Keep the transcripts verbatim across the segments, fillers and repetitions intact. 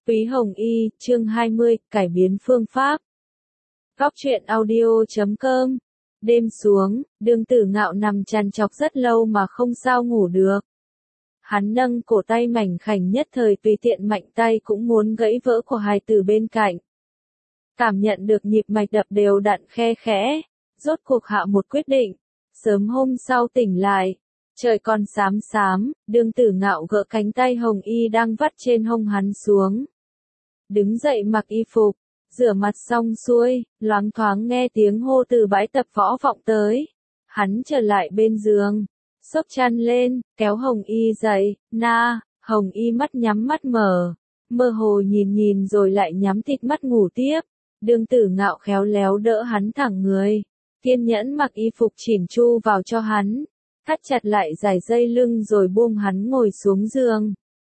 Túy Hồng Y, chương hai mươi, cải biến phương pháp. Góc truyện audio chấm com. Đêm xuống, Đường Tử Ngạo nằm trằn trọc rất lâu mà không sao ngủ được. Hắn nâng cổ tay mảnh khảnh nhất thời tùy tiện mạnh tay cũng muốn gãy vỡ của hài tử bên cạnh. Cảm nhận được nhịp mạch đập đều đặn khe khẽ, rốt cuộc hạ một quyết định. Sớm hôm sau tỉnh lại, trời còn xám xám, Đường Tử Ngạo gỡ cánh tay Hồng Y đang vắt trên hông hắn xuống. Đứng dậy mặc y phục, rửa mặt xong xuôi, loáng thoáng nghe tiếng hô từ bãi tập võ vọng tới. Hắn trở lại bên giường, xốc chăn lên, kéo Hồng Y dậy, na, Hồng Y mắt nhắm mắt mở, mơ hồ nhìn nhìn rồi lại nhắm thịt mắt ngủ tiếp. Đường Tử Ngạo khéo léo đỡ hắn thẳng người, kiên nhẫn mặc y phục chỉn chu vào cho hắn, thắt chặt lại dải dây lưng rồi buông hắn ngồi xuống giường.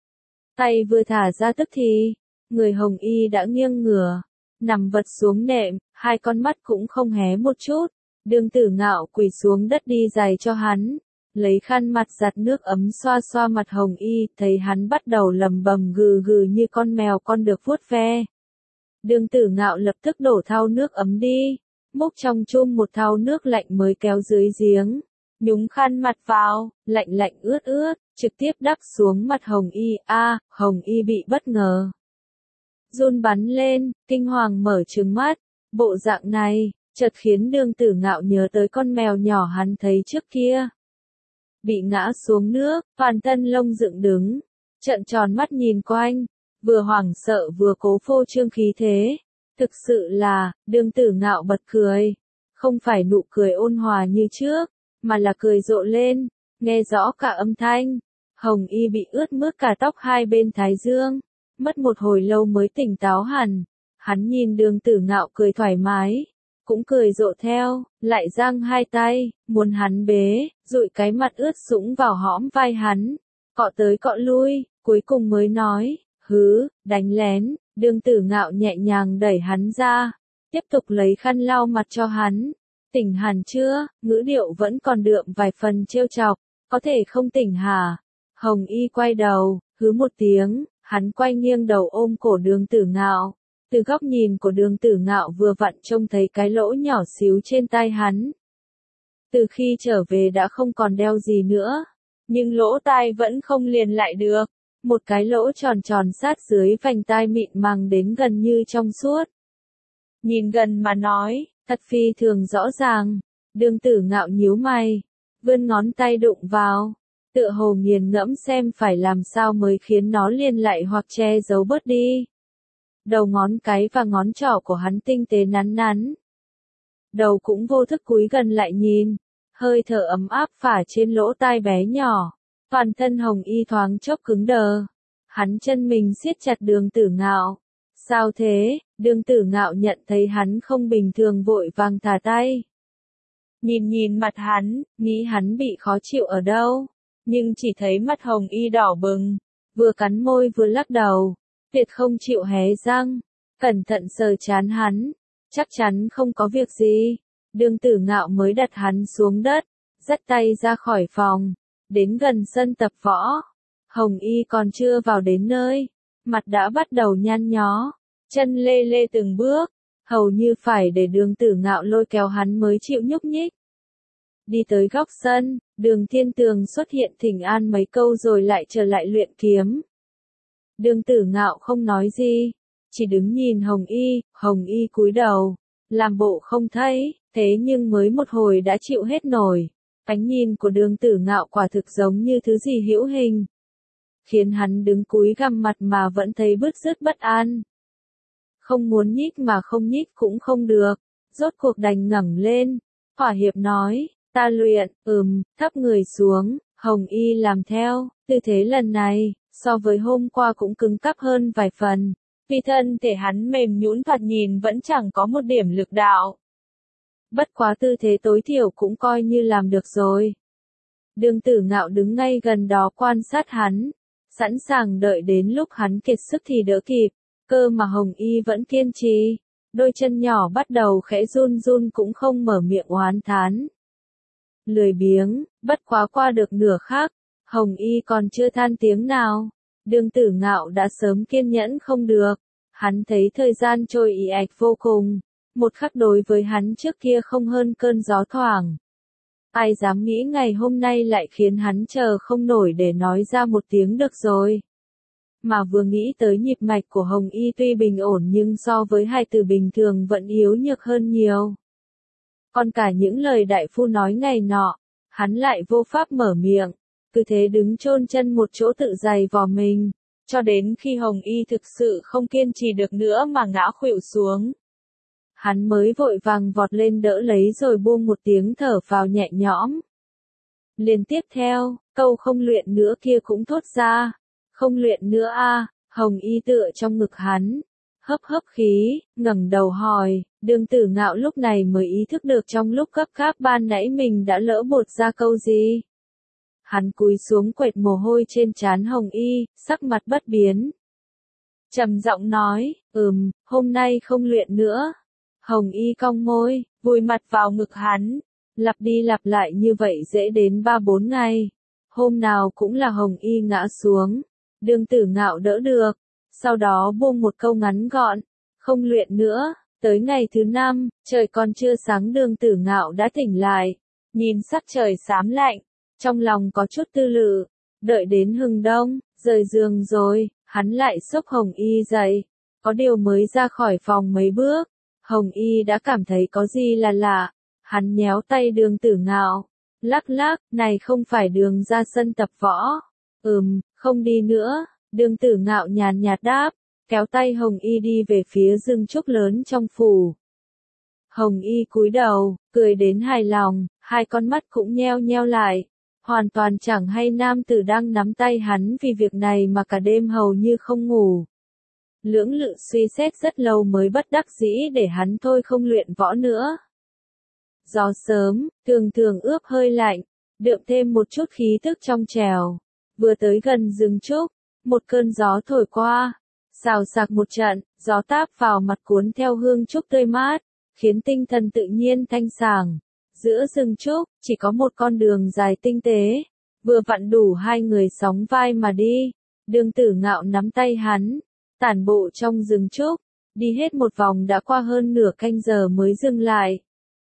Tay vừa thả ra tức thì, người Hồng Y đã nghiêng ngửa, nằm vật xuống nệm, hai con mắt cũng không hé một chút. Đường Tử Ngạo quỳ xuống đất đi giày cho hắn, lấy khăn mặt giặt nước ấm xoa xoa mặt Hồng Y, thấy hắn bắt đầu lầm bầm gừ gừ như con mèo con được vuốt ve. Đường Tử Ngạo lập tức đổ thau nước ấm đi, múc trong chum một thau nước lạnh mới kéo dưới giếng, nhúng khăn mặt vào, lạnh lạnh ướt ướt, trực tiếp đắp xuống mặt Hồng Y. A, Hồng Y bị bất ngờ, run bắn lên, kinh hoàng mở trừng mắt. Bộ dạng này, chợt khiến Đường Tử Ngạo nhớ tới con mèo nhỏ hắn thấy trước kia. Bị ngã xuống nước, toàn thân lông dựng đứng, trợn tròn mắt nhìn quanh, vừa hoảng sợ vừa cố phô trương khí thế. Thực sự là, Đường Tử Ngạo bật cười. Không phải nụ cười ôn hòa như trước, mà là cười rộ lên, nghe rõ cả âm thanh. Hồng Y bị ướt mướt cả tóc hai bên thái dương, mất một hồi lâu mới tỉnh táo hẳn. Hắn nhìn Đường Tử Ngạo cười thoải mái, cũng cười rộ theo, lại giang hai tay, muốn hắn bế, dụi cái mặt ướt sũng vào hõm vai hắn, cọ tới cọ lui, cuối cùng mới nói, hứ, đánh lén. Đường Tử Ngạo nhẹ nhàng đẩy hắn ra, tiếp tục lấy khăn lau mặt cho hắn. Tỉnh hẳn chưa? Ngữ điệu vẫn còn đượm vài phần trêu chọc, có thể không tỉnh hả? Hồng Y quay đầu, hứ một tiếng, hắn quay nghiêng đầu ôm cổ Đường Tử Ngạo. Từ góc nhìn của Đường Tử Ngạo vừa vặn trông thấy cái lỗ nhỏ xíu trên tai hắn. Từ khi trở về đã không còn đeo gì nữa, nhưng lỗ tai vẫn không liền lại được. Một cái lỗ tròn tròn sát dưới vành tai mịn màng đến gần như trong suốt. Nhìn gần mà nói, thật phi thường rõ ràng. Đường Tử Ngạo nhíu mày, vươn ngón tay đụng vào, tựa hồ nghiền ngẫm xem phải làm sao mới khiến nó liền lại hoặc che giấu bớt đi. Đầu ngón cái và ngón trỏ của hắn tinh tế nắn nắn. Đầu cũng vô thức cúi gần lại nhìn, hơi thở ấm áp phả trên lỗ tai bé nhỏ. Toàn thân Hồng Y thoáng chốc cứng đờ. Hắn chân mình siết chặt Đường Tử Ngạo. Sao thế? Đường Tử Ngạo nhận thấy hắn không bình thường vội vàng thả tay. Nhìn nhìn mặt hắn, nghĩ hắn bị khó chịu ở đâu. Nhưng chỉ thấy mắt Hồng Y đỏ bừng, vừa cắn môi vừa lắc đầu, tuyệt không chịu hé răng. Cẩn thận sờ trán hắn, chắc chắn không có việc gì. Đường Tử Ngạo mới đặt hắn xuống đất, dắt tay ra khỏi phòng. Đến gần sân tập võ, Hồng Y còn chưa vào đến nơi, mặt đã bắt đầu nhăn nhó, chân lê lê từng bước, hầu như phải để Đường Tử Ngạo lôi kéo hắn mới chịu nhúc nhích. Đi tới góc sân, Đường Thiên Tường xuất hiện thỉnh an mấy câu rồi lại trở lại luyện kiếm. Đường Tử Ngạo không nói gì, chỉ đứng nhìn Hồng Y. Hồng Y cúi đầu, làm bộ không thấy, thế nhưng mới một hồi đã chịu hết nổi. Ánh nhìn của Đường Tử Ngạo quả thực giống như thứ gì hữu hình, khiến hắn đứng cúi gằm mặt mà vẫn thấy bứt rứt bất an. Không muốn nhích mà không nhích cũng không được, rốt cuộc đành ngẩng lên. Hỏa Hiệp nói, ta luyện, ừm, thấp người xuống. Hồng Y làm theo, tư thế lần này, so với hôm qua cũng cứng cáp hơn vài phần, vì thân thể hắn mềm nhũn thoạt nhìn vẫn chẳng có một điểm lực đạo. Bất quá tư thế tối thiểu cũng coi như làm được rồi. Đường Tử Ngạo đứng ngay gần đó quan sát hắn, sẵn sàng đợi đến lúc hắn kiệt sức thì đỡ kịp, cơ mà Hồng Y vẫn kiên trì, đôi chân nhỏ bắt đầu khẽ run run cũng không mở miệng oán thán. Lười biếng, bất quá qua được nửa khắc, Hồng Y còn chưa than tiếng nào, Đường Tử Ngạo đã sớm kiên nhẫn không được, hắn thấy thời gian trôi ì ạch vô cùng, một khắc đối với hắn trước kia không hơn cơn gió thoảng. Ai dám nghĩ ngày hôm nay lại khiến hắn chờ không nổi để nói ra một tiếng được rồi. Mà vừa nghĩ tới nhịp mạch của Hồng Y tuy bình ổn nhưng so với hai từ bình thường vẫn yếu nhược hơn nhiều. Còn cả những lời đại phu nói ngày nọ, hắn lại vô pháp mở miệng, cứ thế đứng chôn chân một chỗ tự giày vò mình, cho đến khi Hồng Y thực sự không kiên trì được nữa mà ngã khuỵu xuống. Hắn mới vội vàng vọt lên đỡ lấy rồi buông một tiếng thở vào nhẹ nhõm. Liền tiếp theo, câu không luyện nữa kia cũng thốt ra, không luyện nữa a. Hồng Y tựa trong ngực hắn, hấp hấp khí, ngẩng đầu hỏi, Đường Tử Ngạo lúc này mới ý thức được trong lúc gấp gáp ban nãy mình đã lỡ bột ra câu gì. Hắn cúi xuống quệt mồ hôi trên trán Hồng Y, sắc mặt bất biến. Trầm giọng nói, ừm, hôm nay không luyện nữa. Hồng Y cong môi, vùi mặt vào ngực hắn, lặp đi lặp lại như vậy dễ đến ba bốn ngày. Hôm nào cũng là Hồng Y ngã xuống, Đường Tử Ngạo đỡ được, sau đó buông một câu ngắn gọn, không luyện nữa. Tới ngày thứ năm, trời còn chưa sáng Đường Tử Ngạo đã tỉnh lại, nhìn sắc trời xám lạnh, trong lòng có chút tư lự, đợi đến hừng đông, rời giường rồi, hắn lại xốc Hồng Y dậy, có điều mới ra khỏi phòng mấy bước, Hồng Y đã cảm thấy có gì là lạ, hắn nhéo tay Đường Tử Ngạo, lắc lắc, này không phải đường ra sân tập võ, ừm, không đi nữa, Đường Tử Ngạo nhàn nhạt đáp, kéo tay Hồng Y đi về phía rừng trúc lớn trong phủ. Hồng Y cúi đầu, cười đến hài lòng, hai con mắt cũng nheo nheo lại, hoàn toàn chẳng hay nam tử đang nắm tay hắn vì việc này mà cả đêm hầu như không ngủ. Lưỡng lự suy xét rất lâu mới bất đắc dĩ để hắn thôi không luyện võ nữa. Gió sớm, thường thường ướp hơi lạnh, đượm thêm một chút khí thức trong trèo. Vừa tới gần rừng trúc, một cơn gió thổi qua, xào xạc một trận, gió táp vào mặt cuốn theo hương trúc tươi mát, khiến tinh thần tự nhiên thanh sảng. Giữa rừng trúc, chỉ có một con đường dài tinh tế, vừa vặn đủ hai người sóng vai mà đi. Đường Tử Ngạo nắm tay hắn, tản bộ trong rừng trúc, đi hết một vòng đã qua hơn nửa canh giờ mới dừng lại.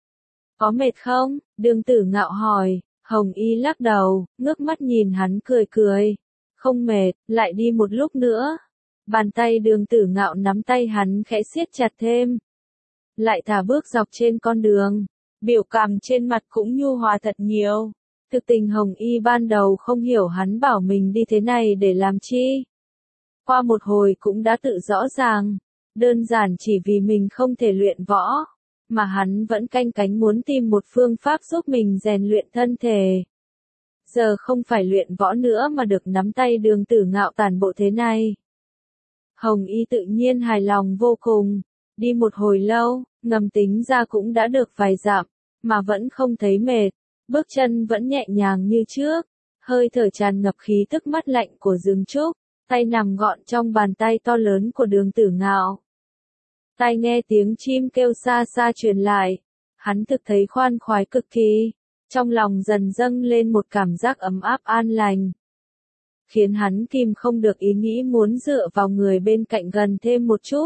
Có mệt không? Đường Tử Ngạo hỏi, Hồng Y lắc đầu, ngước mắt nhìn hắn cười cười. Không mệt, lại đi một lúc nữa. Bàn tay Đường Tử Ngạo nắm tay hắn khẽ siết chặt thêm. Lại thả bước dọc trên con đường, biểu cảm trên mặt cũng nhu hòa thật nhiều. Thực tình Hồng Y ban đầu không hiểu hắn bảo mình đi thế này để làm chi. Qua một hồi cũng đã tự rõ ràng, đơn giản chỉ vì mình không thể luyện võ, mà hắn vẫn canh cánh muốn tìm một phương pháp giúp mình rèn luyện thân thể. Giờ không phải luyện võ nữa mà được nắm tay Đường Tử Ngạo tản bộ thế này. Hồng Y tự nhiên hài lòng vô cùng, đi một hồi lâu, ngầm tính ra cũng đã được vài dặm, mà vẫn không thấy mệt, bước chân vẫn nhẹ nhàng như trước, hơi thở tràn ngập khí tức mát lạnh của rừng trúc, tay nằm gọn trong bàn tay to lớn của Đường Tử Ngạo. Tai nghe tiếng chim kêu xa xa truyền lại, hắn thực thấy khoan khoái cực kỳ, trong lòng dần dâng lên một cảm giác ấm áp an lành, khiến hắn kìm không được ý nghĩ muốn dựa vào người bên cạnh gần thêm một chút.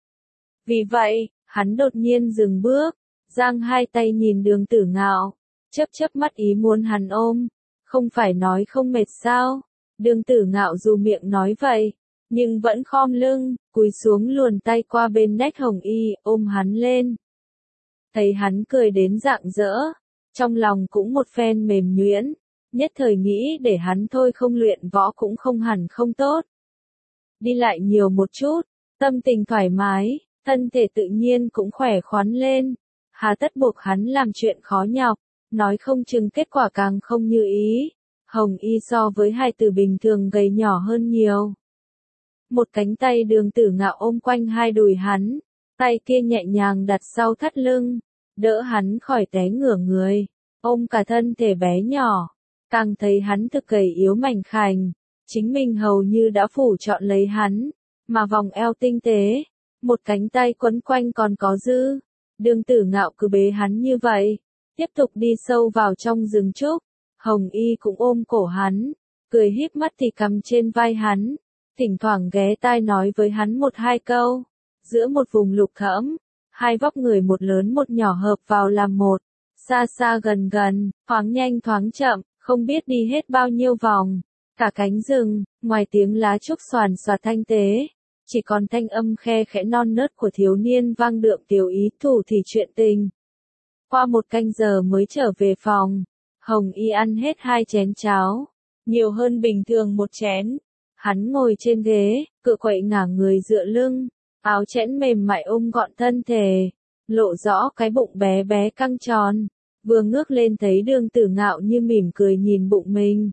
Vì vậy, hắn đột nhiên dừng bước, giang hai tay nhìn Đường Tử Ngạo, chớp chớp mắt ý muốn hắn ôm, không phải nói không mệt sao? Đường Tử Ngạo dù miệng nói vậy, nhưng vẫn khom lưng, cúi xuống luồn tay qua bên nách Hồng Y, ôm hắn lên. Thấy hắn cười đến rạng rỡ, trong lòng cũng một phen mềm nhuyễn, nhất thời nghĩ để hắn thôi không luyện võ cũng không hẳn không tốt. Đi lại nhiều một chút, tâm tình thoải mái, thân thể tự nhiên cũng khỏe khoắn lên, hà tất buộc hắn làm chuyện khó nhọc, nói không chừng kết quả càng không như ý. Hồng Y so với hai từ bình thường gầy nhỏ hơn nhiều. Một cánh tay Đường Tử Ngạo ôm quanh hai đùi hắn, tay kia nhẹ nhàng đặt sau thắt lưng, đỡ hắn khỏi té ngửa người, ôm cả thân thể bé nhỏ, càng thấy hắn thực gầy yếu mảnh khảnh, chính mình hầu như đã phủ trọn lấy hắn, mà vòng eo tinh tế, một cánh tay quấn quanh còn có dư. Đường Tử Ngạo cứ bế hắn như vậy, tiếp tục đi sâu vào trong rừng trúc. Hồng Y cũng ôm cổ hắn, cười híp mắt thì cầm trên vai hắn, thỉnh thoảng ghé tai nói với hắn một hai câu. Giữa một vùng lục thẫm, hai vóc người một lớn một nhỏ hợp vào làm một, xa xa gần gần, thoáng nhanh thoáng chậm, không biết đi hết bao nhiêu vòng. Cả cánh rừng, ngoài tiếng lá trúc xoàn xoạt thanh tế, chỉ còn thanh âm khe khẽ non nớt của thiếu niên vang đượm tiểu ý thủ thì chuyện tình. Qua một canh giờ mới trở về phòng, Hồng Y ăn hết hai chén cháo, nhiều hơn bình thường một chén. Hắn ngồi trên ghế, cựa quậy ngả người dựa lưng, áo chẽn mềm mại ôm gọn thân thể, lộ rõ cái bụng bé bé căng tròn. Vừa ngước lên thấy Đường Tử Ngạo như mỉm cười nhìn bụng mình,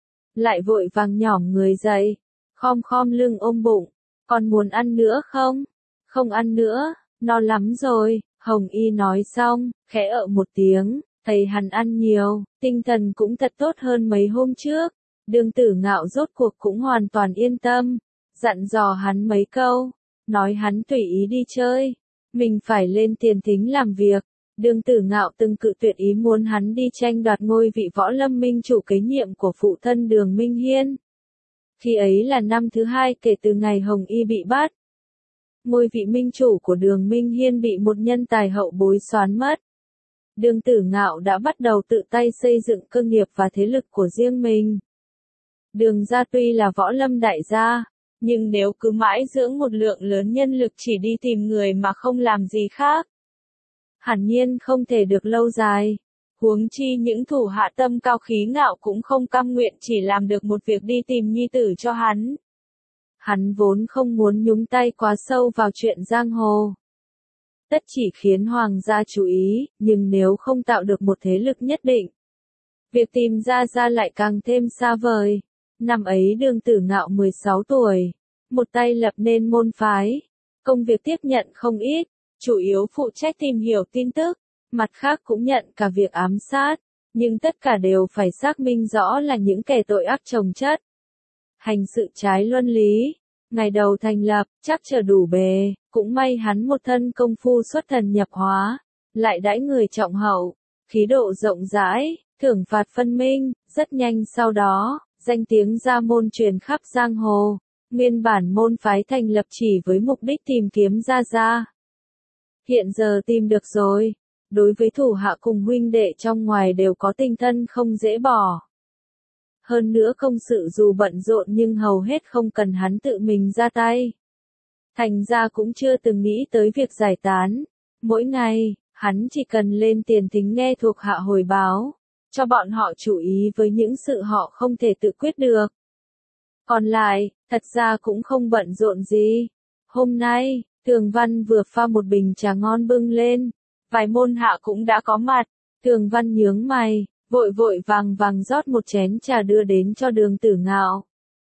lại vội vàng nhỏm người dậy, khom khom lưng ôm bụng. Còn muốn ăn nữa không? Không ăn nữa, no lắm rồi. Hồng Y nói xong, khẽ ợ một tiếng, thấy hắn ăn nhiều, tinh thần cũng thật tốt hơn mấy hôm trước. Đường Tử Ngạo rốt cuộc cũng hoàn toàn yên tâm, dặn dò hắn mấy câu, nói hắn tùy ý đi chơi, mình phải lên tiền thính làm việc. Đường Tử Ngạo từng cự tuyệt ý muốn hắn đi tranh đoạt ngôi vị võ lâm minh chủ kế nhiệm của phụ thân Đường Minh Hiên. Khi ấy là năm thứ hai kể từ ngày Hồng Y bị bắt. Ngôi vị minh chủ của Đường Minh Hiên bị một nhân tài hậu bối soán mất. Đường Tử Ngạo đã bắt đầu tự tay xây dựng cơ nghiệp và thế lực của riêng mình. Đường gia tuy là võ lâm đại gia, nhưng nếu cứ mãi dưỡng một lượng lớn nhân lực chỉ đi tìm người mà không làm gì khác, hẳn nhiên không thể được lâu dài. Huống chi những thủ hạ tâm cao khí ngạo cũng không cam nguyện chỉ làm được một việc đi tìm nhi tử cho hắn. Hắn vốn không muốn nhúng tay quá sâu vào chuyện giang hồ. Tất chỉ khiến hoàng gia chú ý, nhưng nếu không tạo được một thế lực nhất định, việc tìm ra ra lại càng thêm xa vời. Năm ấy Đường Tử Ngạo mười sáu tuổi, một tay lập nên môn phái, công việc tiếp nhận không ít, chủ yếu phụ trách tìm hiểu tin tức, mặt khác cũng nhận cả việc ám sát, nhưng tất cả đều phải xác minh rõ là những kẻ tội ác chồng chất, hành sự trái luân lý. Ngày đầu thành lập, chắc chờ đủ bề, cũng may hắn một thân công phu xuất thần nhập hóa, lại đãi người trọng hậu, khí độ rộng rãi, thưởng phạt phân minh. Rất nhanh sau đó, danh tiếng gia môn truyền khắp giang hồ. Nguyên bản môn phái thành lập chỉ với mục đích tìm kiếm gia gia. Hiện giờ tìm được rồi, đối với thủ hạ cùng huynh đệ trong ngoài đều có tinh thần không dễ bỏ. Hơn nữa công sự dù bận rộn nhưng hầu hết không cần hắn tự mình ra tay. Thành ra cũng chưa từng nghĩ tới việc giải tán. Mỗi ngày, hắn chỉ cần lên tiền thính nghe thuộc hạ hồi báo, cho bọn họ chú ý với những sự họ không thể tự quyết được. Còn lại, thật ra cũng không bận rộn gì. Hôm nay, Tường Văn vừa pha một bình trà ngon bưng lên, vài môn hạ cũng đã có mặt. Tường Văn nhướng mày, vội vội vàng vàng rót một chén trà đưa đến cho Đường Tử Ngạo.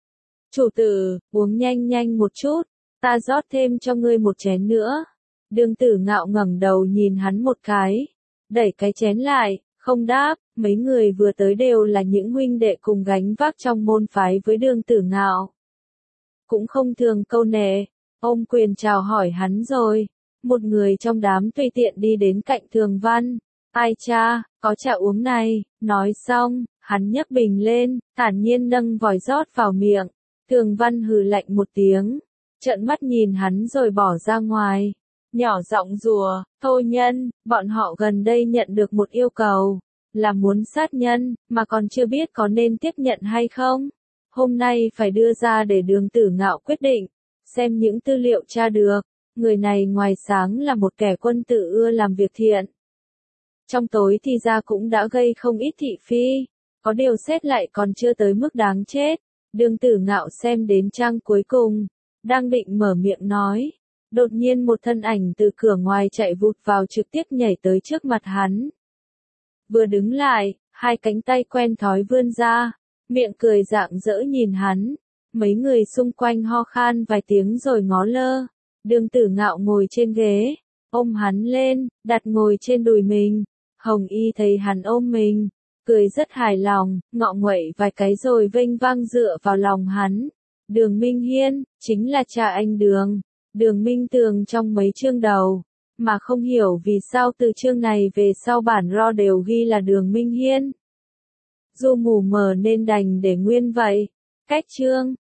Chủ tử, uống nhanh nhanh một chút, ta rót thêm cho ngươi một chén nữa. Đường Tử Ngạo ngẩng đầu nhìn hắn một cái, đẩy cái chén lại, không đáp. Mấy người vừa tới đều là những huynh đệ cùng gánh vác trong môn phái với Đường Tử Ngạo. Cũng không thường câu nệ, ôm quyền chào hỏi hắn rồi. Một người trong đám tùy tiện đi đến cạnh Tường Văn. Ai cha, có trà uống này. Nói xong, hắn nhấc bình lên, thản nhiên nâng vòi rót vào miệng. Tường Văn hừ lạnh một tiếng, trợn mắt nhìn hắn rồi bỏ ra ngoài. Nhỏ giọng rùa, Thô Nhân, bọn họ gần đây nhận được một yêu cầu, là muốn sát nhân, mà còn chưa biết có nên tiếp nhận hay không. Hôm nay phải đưa ra để Đường Tử Ngạo quyết định, xem những tư liệu tra được. Người này ngoài sáng là một kẻ quân tử ưa làm việc thiện, trong tối thì ra cũng đã gây không ít thị phi, có điều xét lại còn chưa tới mức đáng chết. Đường Tử Ngạo xem đến trang cuối cùng, đang định mở miệng nói, đột nhiên một thân ảnh từ cửa ngoài chạy vụt vào trực tiếp nhảy tới trước mặt hắn. Vừa đứng lại, hai cánh tay quen thói vươn ra, miệng cười rạng rỡ nhìn hắn. Mấy người xung quanh ho khan vài tiếng rồi ngó lơ. Đường Tử Ngạo ngồi trên ghế, ôm hắn lên, đặt ngồi trên đùi mình. Hồng Y thấy hắn ôm mình, cười rất hài lòng, ngọ nguậy vài cái rồi vênh vang dựa vào lòng hắn. Đường Minh Hiên, chính là cha anh Đường, Đường Minh Tường trong mấy chương đầu, mà không hiểu vì sao từ chương này về sau bản ro đều ghi là Đường Minh Hiên. Dù mù mờ nên đành để nguyên vậy. Cách chương